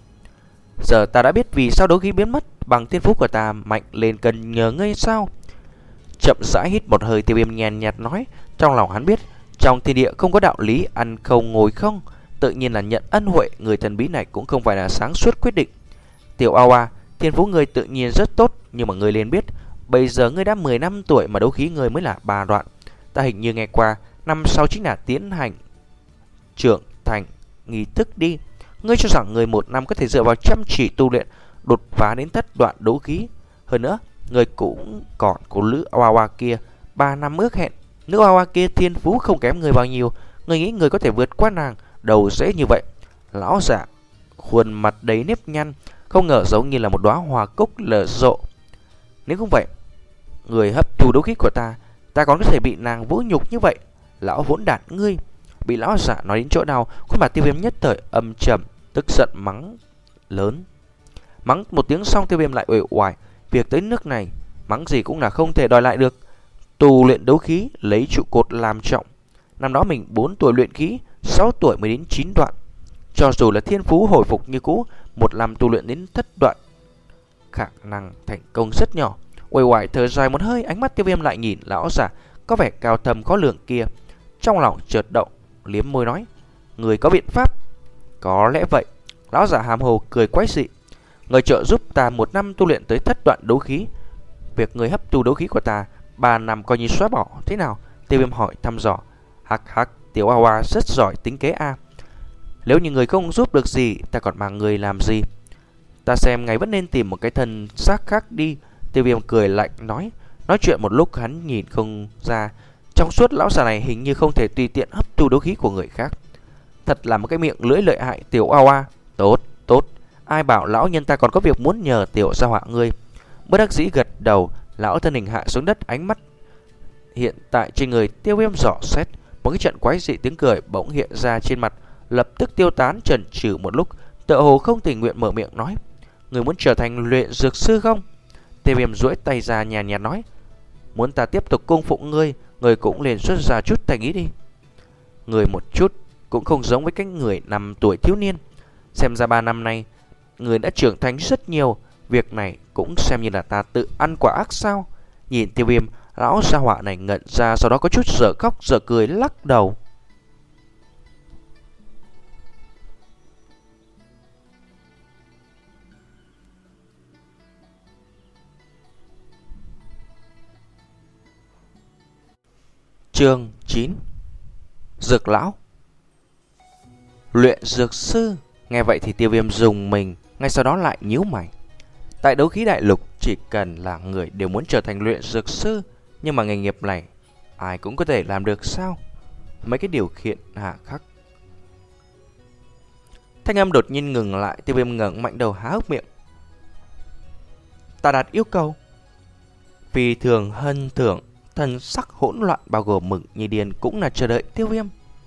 Speaker 1: Giờ ta đã biết vì sao đấu khí biến mất, bằng thiên phú của ta mạnh lên cần nhờ ngươi sao? Chậm rãi hít một hơi, Tiêu Viêm nhàn nhạt nói. Trong lòng hắn biết, trong thiên địa không có đạo lý ăn không ngồi không, tự nhiên là nhận ân huệ người thần bí này cũng không phải là sáng suốt quyết định. Tiểu Ao à, thiên phú ngươi tự nhiên rất tốt, nhưng mà ngươi nên biết, bây giờ ngươi đã mười năm tuổi mà đấu khí ngươi mới là ba đoạn. Ta hình như nghe qua, năm sau chính là tiến hành trưởng thành nghi thức đi. Ngươi cho rằng người một năm có thể dựa vào chăm chỉ tu luyện đột phá đến thất đoạn đấu khí. Hơn nữa, người cũng còn của nữ Ao À kia ba năm ước hẹn. Nữ Ao À kia thiên phú không kém người bao nhiêu, người nghĩ người có thể vượt qua nàng đầu dễ như vậy? Lão giả khuôn mặt đầy nếp nhăn, không ngờ giống như là một đóa hoa cúc nở rộ. Nếu không vậy, người hấp thu đấu khí của ta, ta còn có thể bị nàng vũ nhục như vậy? Lão hỗn đản ngươi! Bị lão giả nói đến chỗ nào, khuôn mặt Tiêu Viêm nhất thời âm trầm, tức giận mắng lớn. Mắng một tiếng xong, Tiêu Viêm lại uể oải. Việc tới nước này, mắng gì cũng là không thể đòi lại được. Tu luyện đấu khí, lấy trụ cột làm trọng. Năm đó mình bốn tuổi luyện khí, sáu tuổi mới đến chín đoạn. Cho dù là thiên phú hồi phục như cũ, một năm tu luyện đến thất đoạn, khả năng thành công rất nhỏ. Uể oải thở dài một hơi, ánh mắt Tiêu Viêm lại nhìn lão giả có vẻ cao thâm khó lường kia. Trong lòng chợt động, liếm môi nói: người có biện pháp? Có lẽ vậy. Lão giả hàm hồ cười quái dị: người trợ giúp ta một năm tu luyện tới thất đoạn đấu khí, việc người hấp thu đấu khí của ta ba năm coi như xóa bỏ, thế nào? Tiêu Viêm hỏi thăm dò. Hắc hắc, Tiểu Ao À rất giỏi tính kế a. Nếu như người không giúp được gì, ta còn mang người làm gì? Ta xem ngài vẫn nên tìm một cái thân xác khác đi. Tiêu Viêm cười lạnh nói. Nói chuyện một lúc, hắn nhìn không ra trong suốt lão già này hình như không thể tùy tiện hấp thu đấu khí của người khác. Thật là một cái miệng lưỡi lợi hại. Tiểu Ao À, tốt, tốt. Ai bảo lão nhân ta còn có việc muốn nhờ tiểu gia họa ngươi. Bất đắc dĩ gật đầu, lão thân hình hạ xuống đất, ánh mắt hiện tại trên người Tiêu Viêm dò xét. Một cái trận quái dị tiếng cười bỗng hiện ra trên mặt, lập tức tiêu tán. Chần chừ một lúc, tựa hồ không tình nguyện mở miệng nói: người muốn trở thành luyện dược sư không? Tiêu Viêm duỗi tay ra nhàn nhạt nói: muốn ta tiếp tục cung phụng ngươi, người cũng liền xuất ra chút thành ý đi. Người một chút cũng không giống với cái người năm tuổi thiếu niên. Xem ra ba năm nay người đã trưởng thành rất nhiều. Việc này cũng xem như là ta tự ăn quả ác sao? Nhìn Tiêu Viêm, lão gia họa này ngẩn ra, sau đó có chút dở khóc dở cười lắc đầu. Chương chín. Dược lão. Luyện dược sư. Nghe vậy thì Tiêu Viêm dùng mình, ngay sau đó lại nhíu mày. Tại đấu khí đại lục, chỉ cần là người đều muốn trở thành luyện dược sư, nhưng mà nghề nghiệp này ai cũng có thể làm được sao? Mấy cái điều kiện hà khắc. Thanh âm đột nhiên ngừng lại, Tiêu Viêm ngẩng mạnh đầu há hốc miệng. Ta đặt yêu cầu. Vì thường hân thưởng, thần sắc hỗn loạn bao gồm mừng như điên cũng là chờ đợi Tiêu Viêm.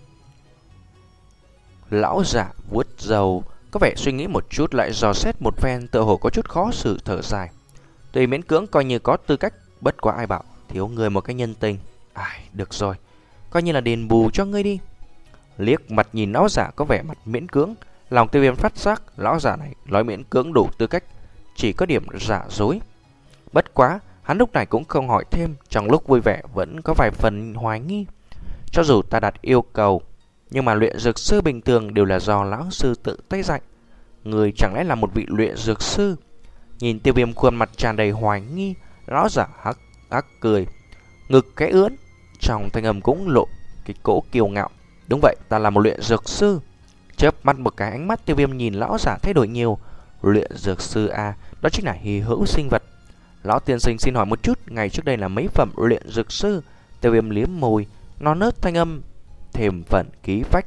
Speaker 1: Lão giả vuốt râu, có vẻ suy nghĩ một chút lại dò xét một phen, tựa hồ có chút khó xử thở dài. Tuy miễn cưỡng coi như có tư cách, bất quá ai bảo thiếu người một cái nhân tình. Ai, được rồi, coi như là đền bù cho ngươi đi. Liếc mặt nhìn lão giả có vẻ mặt miễn cưỡng, lòng Tiêu Viêm phát giác lão giả này nói miễn cưỡng đủ tư cách, chỉ có điểm giả dối. Bất quá hắn lúc này cũng không hỏi thêm, trong lúc vui vẻ vẫn có vài phần hoài nghi. Cho dù ta đặt yêu cầu, Nhưng mà luyện dược sư bình thường đều là do lão sư tự tay dạy. Người chẳng lẽ là một vị luyện dược sư? Nhìn Tiêu Viêm khuôn mặt tràn đầy hoài nghi, lão giả hắc hắc cười, ngực cái ướn, trong thanh âm cũng lộ cái cỗ kiêu ngạo. Đúng vậy, ta là một luyện dược sư. Chớp mắt một cái, ánh mắt Tiêu Viêm nhìn lão giả thay đổi nhiều. Luyện dược sư à, đó chính là hy hữu sinh vật. Lão tiên sinh xin hỏi một chút, ngày trước đây là mấy phẩm luyện dược sư? Tiêu Viêm liếm môi, non nớt thanh âm thêm phần ký phách.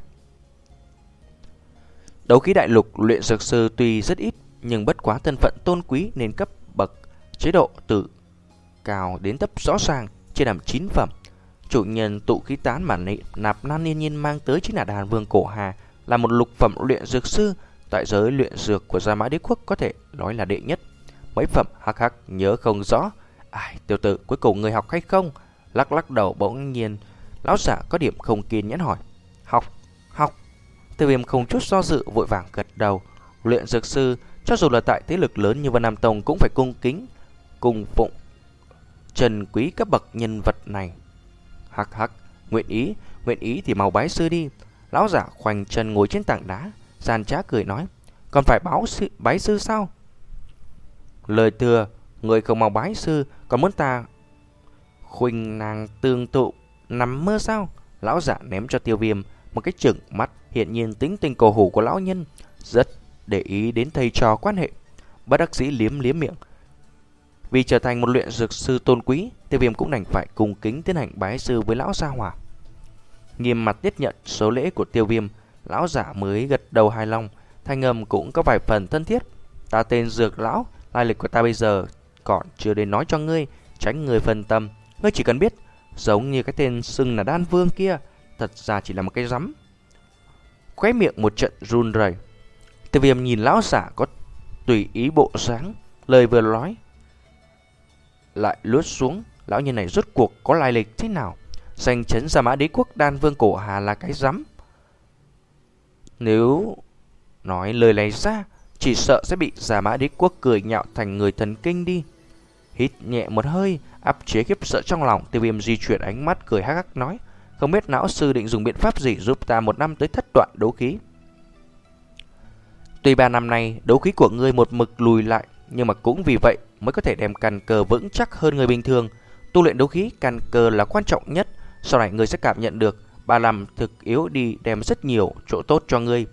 Speaker 1: Đấu khí đại lục luyện dược sư tuy rất ít, nhưng bất quá thân phận tôn quý nên cấp bậc chế độ từ cao đến thấp rõ ràng, chia làm chín phẩm. Chủ nhân tụ khí tán mà Nạp Lan Yên Nhiên mang tới chính là Đan Vương Cổ Hà, là một lục phẩm luyện dược sư. Tại giới luyện dược của Gia Mã Đế Quốc có thể nói là đệ nhất. Mấy phẩm hắc hắc nhớ không rõ. Ai, tiểu tử, cuối cùng người học hay không? Lắc lắc đầu bỗng nhiên, lão giả có điểm không kiên nhẫn hỏi. Học, học. Tiêu Viêm không chút do dự vội vàng gật đầu. Luyện dược sư, cho dù là tại thế lực lớn như Vân Nam Tông cũng phải cung kính, cung phụng trần quý cấp bậc nhân vật này. Hắc hắc, nguyện ý, nguyện ý thì mau bái sư đi. Lão giả khoanh chân ngồi trên tảng đá, gian trá cười nói. Còn phải báo sư, bái sư sao? Lời thừa, người không mau bái sư, còn muốn ta khuynh nàng tương tụ nằm mơ sao? Lão giả ném cho Tiêu Viêm một cái chừng mắt, hiện nhiên tính tình cổ hủ của lão nhân rất để ý đến thầy trò quan hệ. Bất đắc dĩ liếm liếm miệng. Vì trở thành một luyện dược sư tôn quý, Tiêu Viêm cũng đành phải cung kính tiến hành bái sư với lão gia hỏa. Nghiêm mặt tiếp nhận số lễ của Tiêu Viêm, lão giả mới gật đầu hài lòng, thanh âm cũng có vài phần thân thiết. Ta tên Dược Lão, lai lịch của ta bây giờ còn chưa đến nói cho ngươi, tránh người phân tâm. Ngươi chỉ cần biết, giống như cái tên xưng là Đan Vương kia, thật ra chỉ là một cái rắm. Khóe miệng một trận run rẩy. Tiêu Viêm nhìn lão giả có tùy ý bộ dáng, lời vừa nói lại lướt xuống. Lão nhân này rốt cuộc có lai lịch thế nào? Danh chấn Gia Mã Đế Quốc Đan Vương Cổ Hà là cái rắm. Nếu nói lời này ra, chỉ sợ sẽ bị Gia Mã Đế Quốc cười nhạo thành người thần kinh đi. Hít nhẹ một hơi, áp chế khiếp sợ trong lòng, Tiêu Viêm di chuyển ánh mắt cười hắc hắc nói. Không biết lão sư định dùng biện pháp gì giúp ta một năm tới thất đoạn đấu khí? Tuy ba năm nay đấu khí của ngươi một mực lùi lại, nhưng mà cũng vì vậy mới có thể đem căn cơ vững chắc hơn người bình thường. Tu luyện đấu khí, căn cơ là quan trọng nhất. Sau này ngươi sẽ cảm nhận được ba năm thực yếu đi đem rất nhiều chỗ tốt cho ngươi.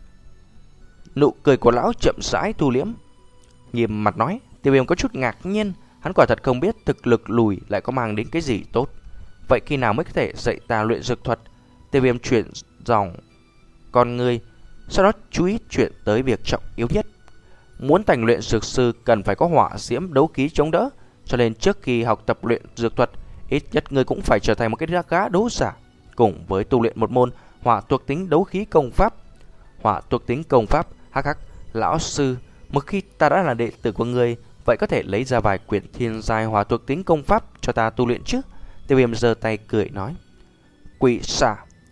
Speaker 1: Nụ cười của lão chậm rãi thu liễm, nghiêm mặt nói. Tiêu Viêm có chút ngạc nhiên, hắn quả thật không biết thực lực lùi lại có mang đến cái gì tốt. Vậy khi nào mới có thể dạy ta luyện dược thuật? Tiêu Viêm chuyển dòng con ngươi, sau đó chú ý chuyển tới việc trọng yếu nhất. Muốn thành luyện dược sư cần phải có hỏa diễm đấu khí chống đỡ, cho nên trước khi học tập luyện dược thuật, ít nhất ngươi cũng phải trở thành một cái gã đấu giả, cùng với tu luyện một môn hỏa thuộc tính đấu khí công pháp. Hỏa thuộc tính công pháp? Hắc hắc, lão sư, một khi ta đã là đệ tử của ngươi, vậy có thể lấy ra vài quyển thiên giai hỏa thuộc tính công pháp cho ta tu luyện chứ? Tiêu Viêm giơ tay cười nói. Quỷ xà,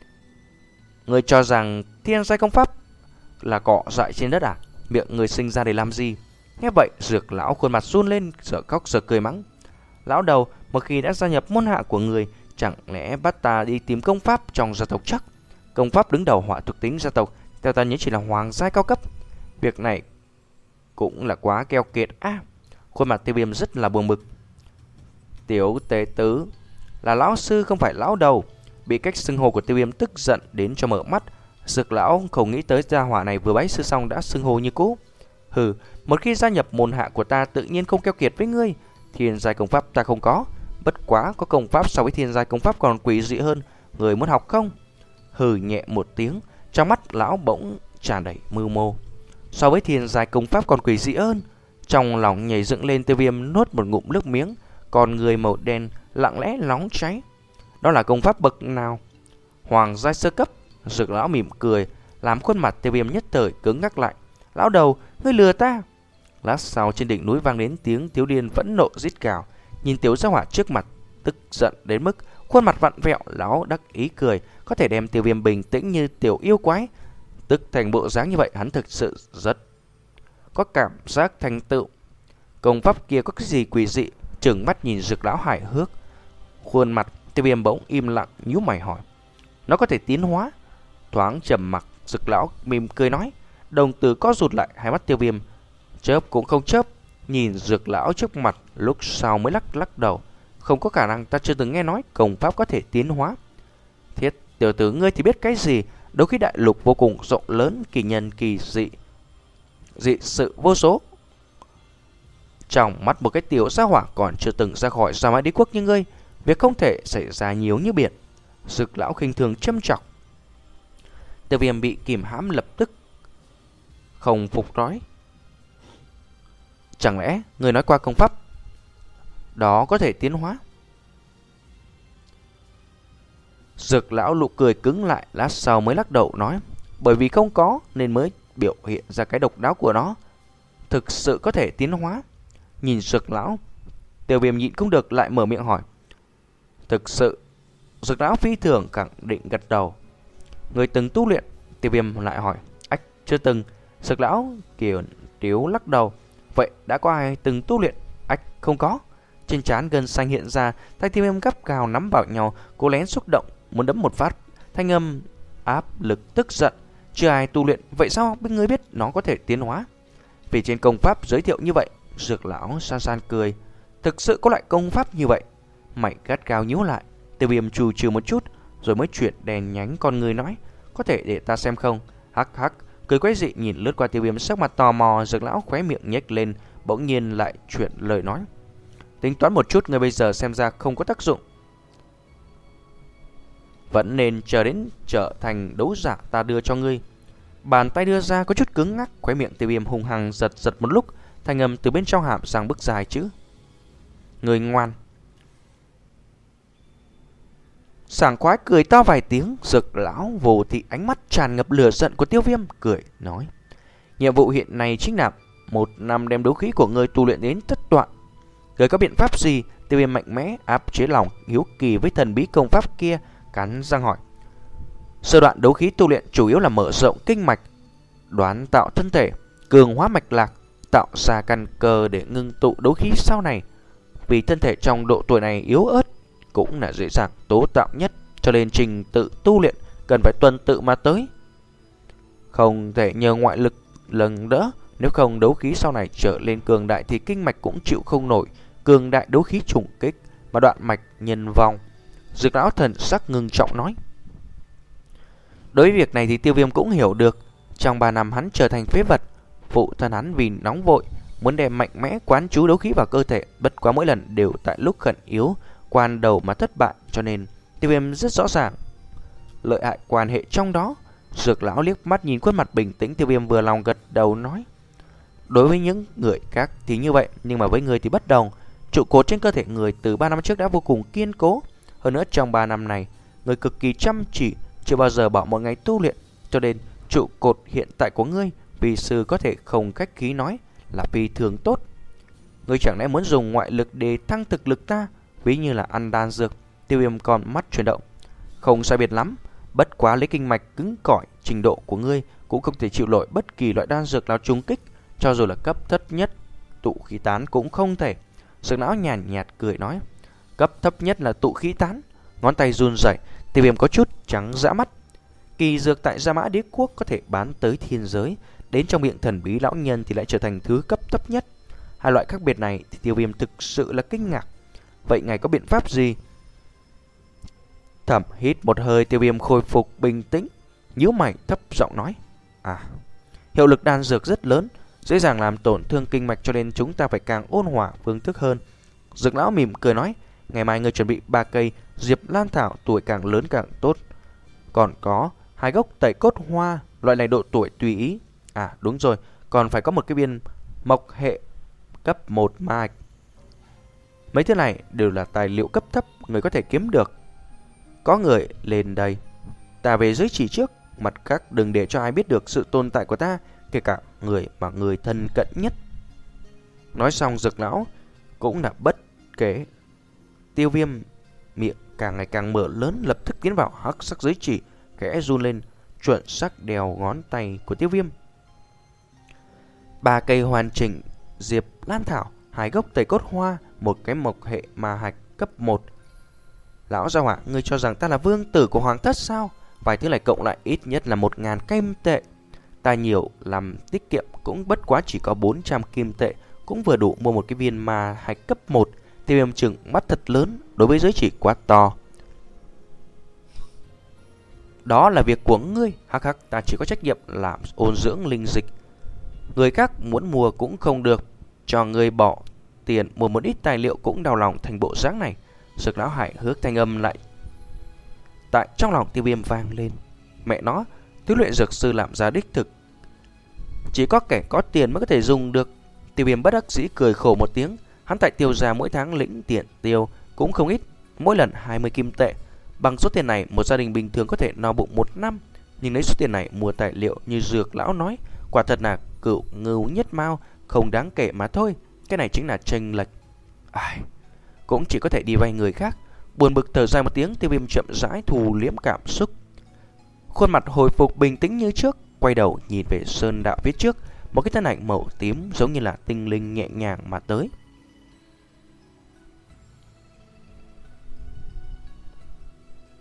Speaker 1: ngươi cho rằng thiên giai công pháp là cỏ dại trên đất à? Miệng người sinh ra để làm gì? Nghe vậy, Dược Lão khuôn mặt run lên, sợ khóc sợ cười mắng. Lão đầu, một khi đã gia nhập môn hạ của người, chẳng lẽ bắt ta đi tìm công pháp trong gia tộc chắc? Công pháp đứng đầu hỏa thuộc tính gia tộc, theo ta nhớ chỉ là hoàng giai cao cấp. Việc này cũng là quá keo kiệt á. À, khuôn mặt Tiêu Viêm rất là buồn bực. Tiểu tế tứ là lão sư không phải lão đầu. Bị cách xưng hô của Tiêu Viêm tức giận đến cho mở mắt. Dược Lão không nghĩ tới gia hỏa này vừa bái sư xong đã xưng hô như cũ. Hừ, một khi gia nhập môn hạ của ta tự nhiên không keo kiệt với ngươi. Thiên giai công pháp ta không có, bất quá có công pháp so với thiên giai công pháp còn quỷ dị hơn, người muốn học không? Hừ nhẹ một tiếng, trong mắt lão bỗng tràn đầy mưu mô. So với thiên giai công pháp còn quỷ dị hơn. Trong lòng nhảy dựng lên, Tiêu Viêm nuốt một ngụm nước miếng, còn người màu đen lặng lẽ nóng cháy. Đó là công pháp bậc nào? Hoàng giai sơ cấp. Dược Lão mỉm cười, làm khuôn mặt Tiêu Viêm nhất thời cứng ngắc lại. Lão đầu, ngươi lừa ta! Lát sau trên đỉnh núi vang đến tiếng Tiếu Điên phẫn nộ rít gào. Nhìn Tiểu gia hỏa trước mặt, tức giận đến mức khuôn mặt vặn vẹo. Lão đắc ý cười, có thể đem Tiêu Viêm bình tĩnh như tiểu yêu quái tức thành bộ dáng như vậy, hắn thực sự rất có cảm giác thành tựu. Công pháp kia có cái gì quỷ dị? Trừng mắt nhìn Dược Lão hài hước. Khuôn mặt Tiêu Viêm bỗng im lặng, nhíu mày hỏi. Nó có thể tiến hóa? Thoáng trầm mặc, Dực lão mỉm cười nói. Đồng tử co rụt lại, hai mắt Tiêu Viêm chớp cũng không chớp, nhìn Dực lão trước mặt, lúc sau mới lắc lắc đầu. Không có khả năng, ta chưa từng nghe nói công pháp có thể tiến hóa. Thiết tiểu tử ngươi thì biết cái gì? Đấu khí đại lục vô cùng rộng lớn, kỳ nhân kỳ dị, dị sự vô số. Trong mắt một cái tiểu gia hỏa còn chưa từng ra khỏi Sa Mã Đế quốc như ngươi, việc không thể xảy ra nhiều như biển. Dực lão khinh thường châm chọc. Tiêu Viêm bị kìm hãm lập tức không phục nói. Chẳng lẽ người nói qua công pháp đó có thể tiến hóa? Dực lão nụ cười cứng lại, lát sau mới lắc đầu nói. Bởi vì không có nên mới biểu hiện ra cái độc đáo của nó. Thực sự có thể tiến hóa. Nhìn Dực lão, Tiêu Viêm nhịn không được lại mở miệng hỏi. Thực sự? Dực lão phi thường khẳng định gật đầu. Người từng tu luyện? Tiêu Viêm lại hỏi. Ách, chưa từng. Dực lão kiều tiếu lắc đầu. Vậy đã có ai từng tu luyện? Ách, không có. Trên trán gân xanh hiện ra, tay Tiêu Viêm gấp gào nắm vào nhau, cố lén xúc động muốn đấm một phát. Thanh âm áp lực tức giận. Chưa ai tu luyện, vậy sao biết ngươi biết nó có thể tiến hóa? Vì trên công pháp giới thiệu như vậy. Dược lão san san cười. Thực sự có loại công pháp như vậy? Mày gắt gao nhíu lại. Tiêu Viêm trù trừ một chút, rồi mới chuyển đèn nhánh con người nói. Có thể để ta xem không? Hắc hắc, cười quái dị nhìn lướt qua Tiêu Viêm, sắc mặt tò mò. Dược lão khóe miệng nhếch lên, bỗng nhiên lại chuyển lời nói. Tính toán một chút, ngươi bây giờ xem ra không có tác dụng. Vẫn nên chờ đến trở thành đấu giả ta đưa cho ngươi. Bàn tay đưa ra có chút cứng ngắc, khóe miệng Tiêu Viêm hung hăng giật giật một lúc, thanh âm từ bên trong hàm sang bức dài chữ. Người ngoan. Sảng khoái cười to vài tiếng. Dực lão vô thị ánh mắt tràn ngập lửa giận của Tiêu Viêm, cười nói. Nhiệm vụ hiện nay chính là một năm đem đấu khí của ngươi tu luyện đến thất đoạn. Người có biện pháp gì? Tiêu Viêm mạnh mẽ áp chế lòng hiếu kỳ với thần bí công pháp kia, cắn răng hỏi. Sơ đoạn đấu khí tu luyện chủ yếu là mở rộng kinh mạch, đoán tạo thân thể, cường hóa mạch lạc, tạo ra căn cơ để ngưng tụ đấu khí sau này. Vì thân thể trong độ tuổi này yếu ớt, cũng là dễ dàng tố tạo nhất, cho nên trình tự tu luyện cần phải tuần tự mà tới. Không thể nhờ ngoại lực lần đỡ, nếu không đấu khí sau này trở lên cường đại thì kinh mạch cũng chịu không nổi cường đại đấu khí trùng kích mà đoạn mạch nhân vong. Dực lão thần sắc ngưng trọng nói. Đối với việc này thì Tiêu Viêm cũng hiểu được. Trong ba năm hắn trở thành phế vật, phụ thân hắn vì nóng vội muốn đem mạnh mẽ quán chú đấu khí vào cơ thể, bất quá mỗi lần đều tại lúc khẩn yếu quan đầu mà thất bại, cho nên Tiêu Viêm rất rõ ràng lợi hại quan hệ trong đó. Dược lão liếc mắt nhìn khuôn mặt bình tĩnh Tiêu Viêm, vừa lòng gật đầu nói. Đối với những người khác thì như vậy, nhưng mà với người thì bất đồng. Trụ cột trên cơ thể người từ ba năm trước đã vô cùng kiên cố. Hơn nữa trong ba năm này, người cực kỳ chăm chỉ, chưa bao giờ bỏ một ngày tu luyện. Cho nên trụ cột hiện tại của ngươi, vì sư có thể không cách khí nói là phi thường tốt. Ngươi chẳng lẽ muốn dùng ngoại lực để tăng thực lực ta, ví như là ăn đan dược? Tiêu Viêm còn mắt chuyển động. Không sai biệt lắm, bất quá lấy kinh mạch cứng cỏi trình độ của ngươi cũng không thể chịu nổi bất kỳ loại đan dược nào trúng kích, cho dù là cấp thấp nhất tụ khí tán cũng không thể. Dược lão nhàn nhạt cười nói. Cấp thấp nhất là tụ khí tán? Ngón tay run rẩy, Tiêu Viêm có chút trắng dã mắt. Kỳ dược tại Sa Mã Đế quốc có thể bán tới thiên giới, đến trong miệng thần bí lão nhân thì lại trở thành thứ cấp thấp nhất. Hai loại khác biệt này thì Tiêu Viêm thực sự là kinh ngạc. Vậy ngài có biện pháp gì? Thầm hít một hơi, Tiêu Viêm khôi phục bình tĩnh, nhíu mày thấp giọng nói. À, hiệu lực đan dược rất lớn, dễ dàng làm tổn thương kinh mạch, cho nên chúng ta phải càng ôn hòa phương thức hơn. Dược lão mỉm cười nói. Ngày mai ngươi chuẩn bị ba cây diệp lan thảo, tuổi càng lớn càng tốt. Còn có hai gốc tẩy cốt hoa, loại này độ tuổi tùy ý. À đúng rồi, còn phải có một cái viên mộc hệ cấp một mạch. Mấy thứ này đều là tài liệu cấp thấp, người có thể kiếm được. Có người lên đây, ta về dưới chỉ trước, mặt khác đừng để cho ai biết được sự tồn tại của ta, kể cả người mà người thân cận nhất. Nói xong Dược lão cũng là bất kể. Tiêu Viêm miệng càng ngày càng mở lớn, lập tức tiến vào hắc sắc giới chỉ, khẽ run lên, chuẩn sắc đèo ngón tay của Tiêu Viêm. Ba cây hoàn chỉnh diệp lan thảo, hai gốc tẩy cốt hoa, một cái mộc hệ ma hạch cấp một. Lão gia hỏa, ngươi cho rằng ta là vương tử của hoàng thất sao? Vài thứ này cộng lại ít nhất là một ngàn kim tệ. Ta nhiều làm tiết kiệm cũng bất quá chỉ có bốn trăm kim tệ, cũng vừa đủ mua một cái viên ma hạch cấp một. Tiêu Viêm trừng mắt thật lớn, đối với giới chỉ quá to. Đó là việc của ngươi, hắc hắc, ta chỉ có trách nhiệm làm ôn dưỡng linh dịch. Người khác muốn mua cũng không được, cho ngươi bỏ tiền mua một ít tài liệu cũng đau lòng thành bộ dáng này. Sực lão hài hước thanh âm lại tại trong lòng Tiêu Viêm vang lên. Mẹ nó, thứ luyện dược sư làm ra đích thực chỉ có kẻ có tiền mới có thể dùng được. Tiêu Viêm bất đắc dĩ cười khổ một tiếng. Hắn tại Tiêu gia mỗi tháng lĩnh tiền tiêu cũng không ít, mỗi lần hai mươi kim tệ. Bằng số tiền này, một gia đình bình thường có thể no bụng một năm. Nhưng lấy số tiền này mua tài liệu như dược lão nói, quả thật là cựu ngưu nhất mao, không đáng kể mà thôi. Cái này chính là chênh lệch. Ai, cũng chỉ có thể đi vay người khác. Buồn bực thở dài một tiếng, Tiêu Viêm chậm rãi thu liễm cảm xúc, khuôn mặt hồi phục bình tĩnh như trước, quay đầu nhìn về sơn đạo phía trước. Một cái thân ảnh màu tím giống như là tinh linh nhẹ nhàng mà tới.